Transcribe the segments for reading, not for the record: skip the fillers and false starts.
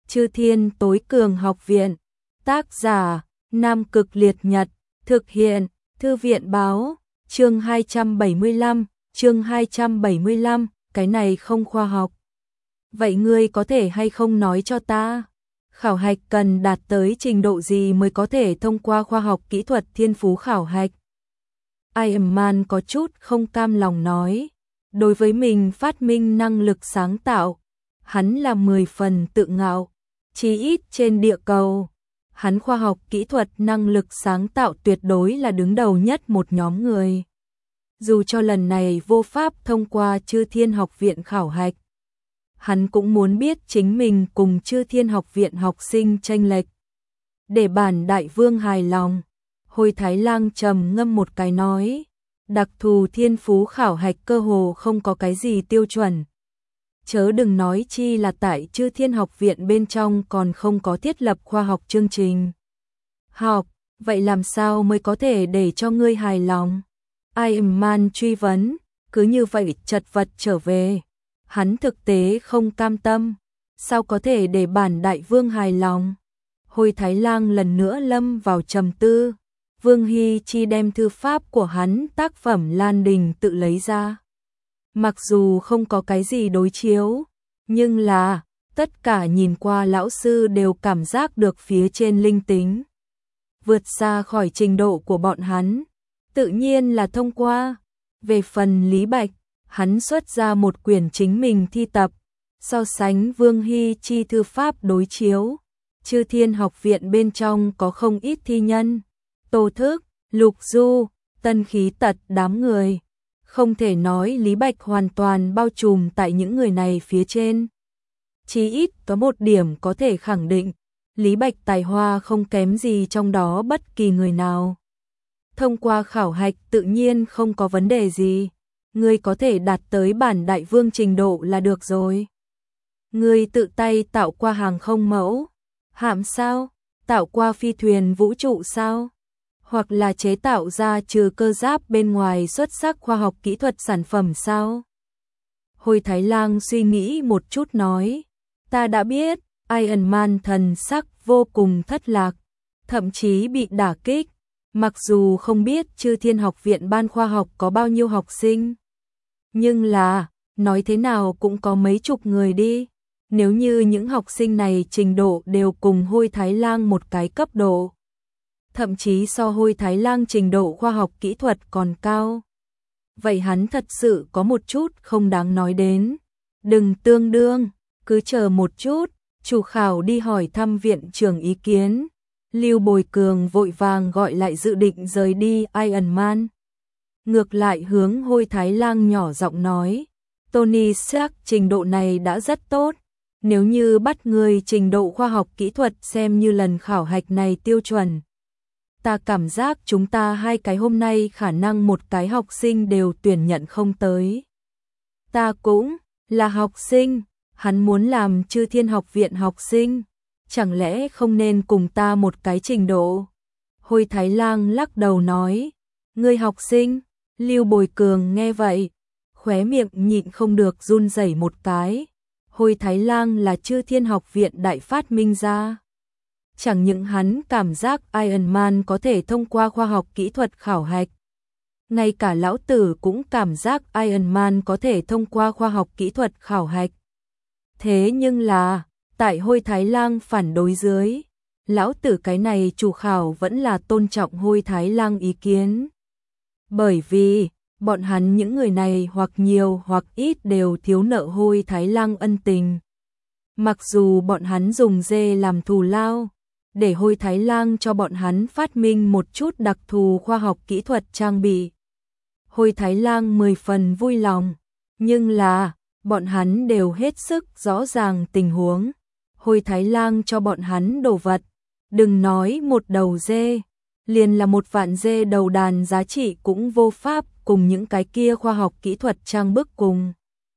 Chư Thiên Tối Cường Học Viện. Tác giả: Nam Cực Liệt Nhật. Thực hiện: Thư viện báo. Chương 275, cái này không khoa học. Vậy ngươi có thể hay không nói cho ta? Khảo hạch cần đạt tới trình độ gì mới có thể thông qua khoa học kỹ thuật thiên phú khảo hạch? Iron Man có chút không cam lòng nói. Đối với mình phát minh năng lực sáng tạo, hắn là 10 phần tự ngạo. Chí ít trên địa cầu, hắn khoa học kỹ thuật năng lực sáng tạo tuyệt đối là đứng đầu nhất một nhóm người. Dù cho lần này vô pháp thông qua Chư Thiên Học Viện khảo hạch, hắn cũng muốn biết chính mình cùng Chư Thiên Học Viện học sinh chênh lệch. Để bản đại vương hài lòng, Hồi Thái Lang trầm ngâm một cái nói, đặc thù thiên phú khảo hạch cơ hồ không có cái gì tiêu chuẩn. Chớ đừng nói chi là tại Chư Thiên Học Viện bên trong còn không có thiết lập khoa học chương trình học, vậy làm sao mới có thể để cho ngươi hài lòng? Iron Man truy vấn, cứ như vậy chật vật trở về. Hắn thực tế không cam tâm, sao có thể để bản đại vương hài lòng? Hồi Thái Lang lần nữa lâm vào trầm tư. Vương Hy Chi đem thư pháp của hắn tác phẩm Lan Đình tự lấy ra. Mặc dù không có cái gì đối chiếu, nhưng là tất cả nhìn qua lão sư đều cảm giác được phía trên linh tính vượt xa khỏi trình độ của bọn hắn, tự nhiên là thông qua. Về phần Lý Bạch, hắn xuất ra một quyển chính mình thi tập, so sánh Vương Hy Chi thư pháp đối chiếu. Chư Thiên Học Viện bên trong có không ít thi nhân, Tô Thức, Lục Du, Tân Khí Tật đám người. Không thể nói Lý Bạch hoàn toàn bao trùm tại những người này phía trên. Chí ít có một điểm có thể khẳng định, Lý Bạch tài hoa không kém gì trong đó bất kỳ người nào. Thông qua khảo hạch tự nhiên không có vấn đề gì, ngươi có thể đạt tới bản đại vương trình độ là được rồi. Ngươi tự tay tạo qua hàng không mẫu hạm sao? Tạo qua phi thuyền vũ trụ sao? Hoặc là chế tạo ra trừ cơ giáp bên ngoài xuất sắc khoa học kỹ thuật sản phẩm sao? Hồi Thái Lang suy nghĩ một chút nói, ta đã biết. Iron Man thần sắc vô cùng thất lạc, thậm chí bị đả kích. Mặc dù không biết Chư Thiên Học Viện ban khoa học có bao nhiêu học sinh, nhưng là, nói thế nào cũng có mấy chục người đi. Nếu như những học sinh này trình độ đều cùng Hồi Thái Lang một cái cấp độ, thậm chí so Hồi Thái Lang trình độ khoa học kỹ thuật còn cao, vậy hắn thật sự có một chút không đáng nói đến. Đừng tương đương, cứ chờ một chút, chủ khảo đi hỏi thăm viện trưởng ý kiến. Lưu Bồi Cường vội vàng gọi lại dự định rời đi Iron Man. Ngược lại hướng Hồi Thái Lang nhỏ giọng nói, Tony Stark trình độ này đã rất tốt. Nếu như bắt người trình độ khoa học kỹ thuật xem như lần khảo hạch này tiêu chuẩn, ta cảm giác chúng ta hai cái hôm nay khả năng một cái học sinh đều tuyển nhận không tới. Ta cũng là học sinh, hắn muốn làm Chư Thiên Học Viện học sinh, chẳng lẽ không nên cùng ta một cái trình độ? Hồi Thái Lang lắc đầu nói, ngươi học sinh. Lưu Bồi Cường nghe vậy, khóe miệng nhịn không được run rẩy một cái. Hồi Thái Lang là Chư Thiên Học Viện đại phát minh ra. Chẳng những hắn cảm giác Iron Man có thể thông qua khoa học kỹ thuật khảo hạch, ngay cả lão tử cũng cảm giác Iron Man có thể thông qua khoa học kỹ thuật khảo hạch. Thế nhưng là, tại Hồi Thái Lang phản đối dưới, lão tử cái này chủ khảo vẫn là tôn trọng Hồi Thái Lang ý kiến. Bởi vì, bọn hắn những người này hoặc nhiều hoặc ít đều thiếu nợ Hồi Thái Lang ân tình. Mặc dù bọn hắn dùng dê làm thù lao, để Hồi Thái Lang cho bọn hắn phát minh một chút đặc thù khoa học kỹ thuật trang bị, Hồi Thái Lang 10 phần vui lòng, nhưng là, bọn hắn đều hết sức rõ ràng tình huống. Hồi Thái Lang cho bọn hắn đồ vật, đừng nói một đầu dê, liền là một vạn dê đầu đàn giá trị cũng vô pháp cùng những cái kia khoa học kỹ thuật trang bức cùng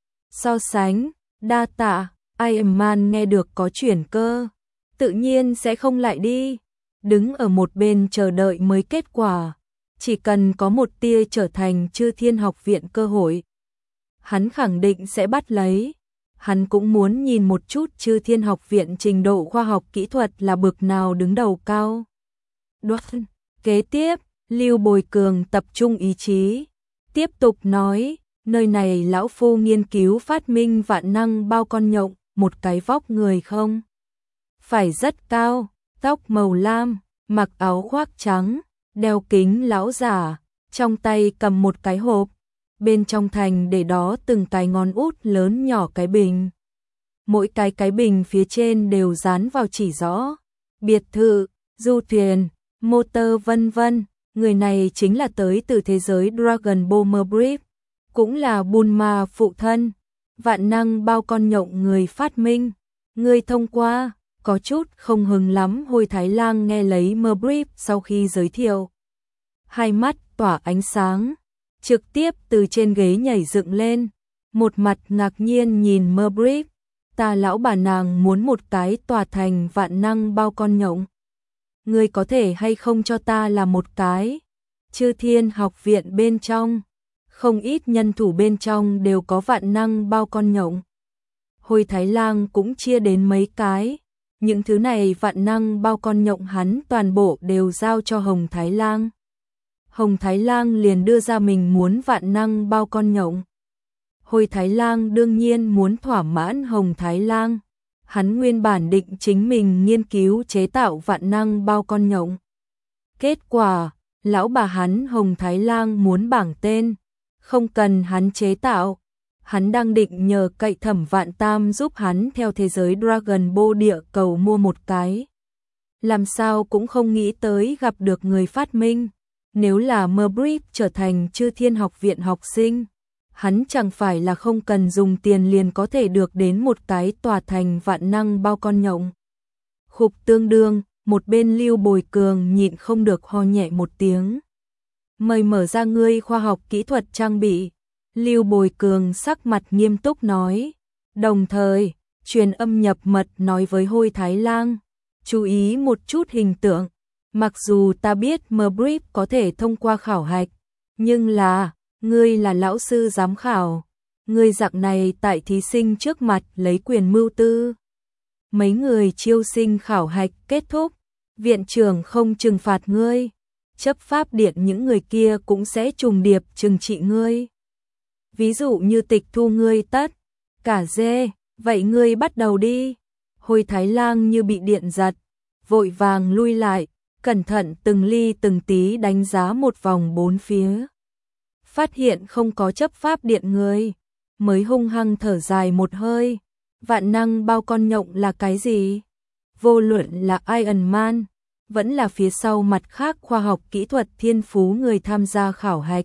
so sánh. Đa tạ. Iron Man nghe được có chuyển cơ, tự nhiên sẽ không lại đi, đứng ở một bên chờ đợi mới kết quả. Chỉ cần có một tia trở thành Chư Thiên Học Viện cơ hội, hắn khẳng định sẽ bắt lấy. hắn cũng muốn nhìn một chút Chư Thiên Học Viện trình độ khoa học kỹ thuật là bậc nào đứng đầu cao. Đoan. Kế tiếp, Lưu Bồi Cường tập trung ý chí, tiếp tục nói, nơi này lão phu nghiên cứu phát minh vạn năng bao con nhộng, một cái vóc người không phải rất cao, tóc màu lam, mặc áo khoác trắng, đeo kính lão giả, trong tay cầm một cái hộp, bên trong thành để đó từng cái ngón út lớn nhỏ cái bình. Mỗi cái bình phía trên đều dán vào chỉ rõ biệt thự, du thuyền, motor vân vân. Người này chính là tới từ thế giới Dragon Ball Merbrief, cũng là Bulma phụ thân, vạn năng bao con nhộng người phát minh. Người thông qua, có chút không hứng lắm. Hồi Thái Lang nghe lấy Merbrief sau khi giới thiệu, hai mắt tỏa ánh sáng, trực tiếp từ trên ghế nhảy dựng lên, một mặt ngạc nhiên nhìn Merbrief. Ta lão bà nàng muốn một cái tòa thành vạn năng bao con nhộng. Ngươi có thể hay không cho ta là một cái? Chư Thiên Học Viện bên trong, không ít nhân thủ bên trong đều có vạn năng bao con nhộng. Hồi Thái Lang cũng chia đến mấy cái, những thứ này vạn năng bao con nhộng hắn toàn bộ đều giao cho Hồng Thái Lang. Hồng Thái Lang liền đưa ra mình muốn vạn năng bao con nhộng. Hồi Thái Lang đương nhiên muốn thỏa mãn Hồng Thái Lang. Hắn nguyên bản định chính mình nghiên cứu chế tạo vạn năng bao con nhộng. Kết quả, lão bà hắn Hồng Thái Lang muốn bảng tên, không cần hắn chế tạo. Hắn đang định nhờ cậy Thẩm Vạn Tam giúp hắn theo thế giới Dragon Ball địa cầu mua một cái. Làm sao cũng không nghĩ tới gặp được người phát minh. Nếu là Merbrief trở thành Chư Thiên Học Viện học sinh, hắn chẳng phải là không cần dùng tiền liền có thể được đến một cái tòa thành vạn năng bao con nhộng. Khục tương đương, một bên Lưu Bồi Cường nhịn không được ho nhẹ một tiếng. Mời mở ra ngươi khoa học kỹ thuật trang bị. Lưu Bồi Cường sắc mặt nghiêm túc nói, đồng thời truyền âm nhập mật nói với Hồi Thái Lang, chú ý một chút hình tượng. Mặc dù ta biết Merbrief có thể thông qua khảo hạch, nhưng là ngươi là lão sư giám khảo, ngươi dạng này tại thí sinh trước mặt lấy quyền mưu tư. Mấy người chiêu sinh khảo hạch kết thúc, viện trưởng không trừng phạt ngươi, chấp pháp điện những người kia cũng sẽ trùng điệp trừng trị ngươi. Ví dụ như tịch thu ngươi tất cả dê, vậy ngươi bắt đầu đi. Hồi Thái Lang như bị điện giật, vội vàng lui lại, cẩn thận từng ly từng tí đánh giá một vòng bốn phía. Phát hiện không có chấp pháp điện người, mới hung hăng thở dài một hơi. Vạn năng bao con nhộng là cái gì? Vô luận là Iron Man, vẫn là phía sau mặt khác khoa học kỹ thuật thiên phú người tham gia khảo hạch.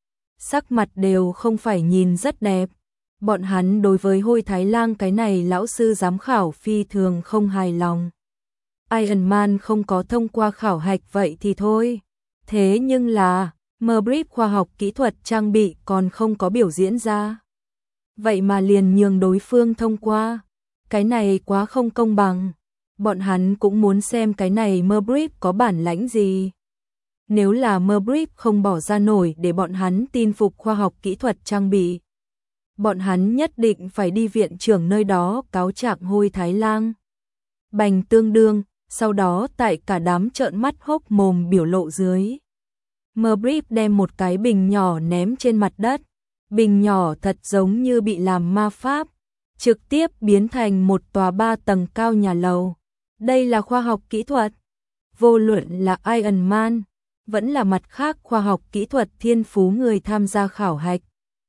Sắc mặt đều không phải nhìn rất đẹp. Bọn hắn đối với Hồi Thái Lang cái này lão sư giám khảo phi thường không hài lòng. Iron Man không có thông qua khảo hạch vậy thì thôi. Thế nhưng là Merbrief khoa học kỹ thuật trang bị còn không có biểu diễn ra. Vậy mà liền nhường đối phương thông qua. Cái này quá không công bằng. Bọn hắn cũng muốn xem cái này Merbrief có bản lãnh gì. Nếu là Merbrief không bỏ ra nổi để bọn hắn tin phục khoa học kỹ thuật trang bị, bọn hắn nhất định phải đi viện trưởng nơi đó cáo trạng Hồi Thái Lang. Bành tương đương, sau đó tại cả đám trợn mắt hốc mồm biểu lộ dưới. Merbrief đem một cái bình nhỏ ném trên mặt đất. Bình nhỏ thật giống như bị làm ma pháp, trực tiếp biến thành một tòa 3 tầng cao nhà lầu. Đây là khoa học kỹ thuật. Vô luận là Iron Man, vẫn là mặt khác khoa học kỹ thuật thiên phú người tham gia khảo hạch.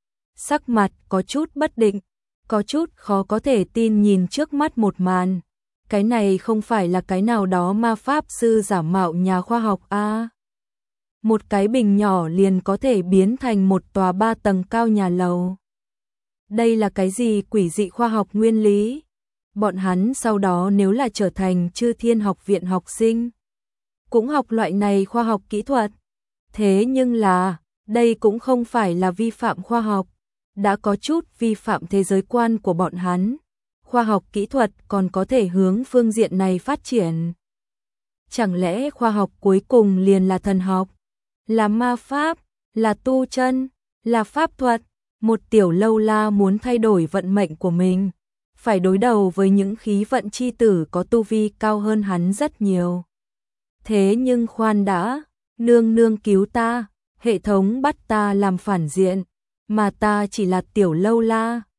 Sắc mặt có chút bất định, có chút khó có thể tin nhìn trước mắt một màn. Cái này không phải là cái nào đó ma pháp sư giả mạo nhà khoa học a. Một cái bình nhỏ liền có thể biến thành một tòa 3 tầng cao nhà lầu. Đây là cái gì quỷ dị khoa học nguyên lý? Bọn hắn sau đó nếu là trở thành Chư Thiên Học Viện học sinh, cũng học loại này khoa học kỹ thuật. Thế nhưng là, đây cũng không phải là vi phạm khoa học, đã có chút vi phạm thế giới quan của bọn hắn. Khoa học kỹ thuật còn có thể hướng phương diện này phát triển. Chẳng lẽ khoa học cuối cùng liền là thần học, là ma pháp, là tu chân, là pháp thuật? Một tiểu lâu la muốn thay đổi vận mệnh của mình, phải đối đầu với những khí vận chi tử có tu vi cao hơn hắn rất nhiều. Thế nhưng khoan đã, nương nương cứu ta, hệ thống bắt ta làm phản diện, mà ta chỉ là tiểu lâu la.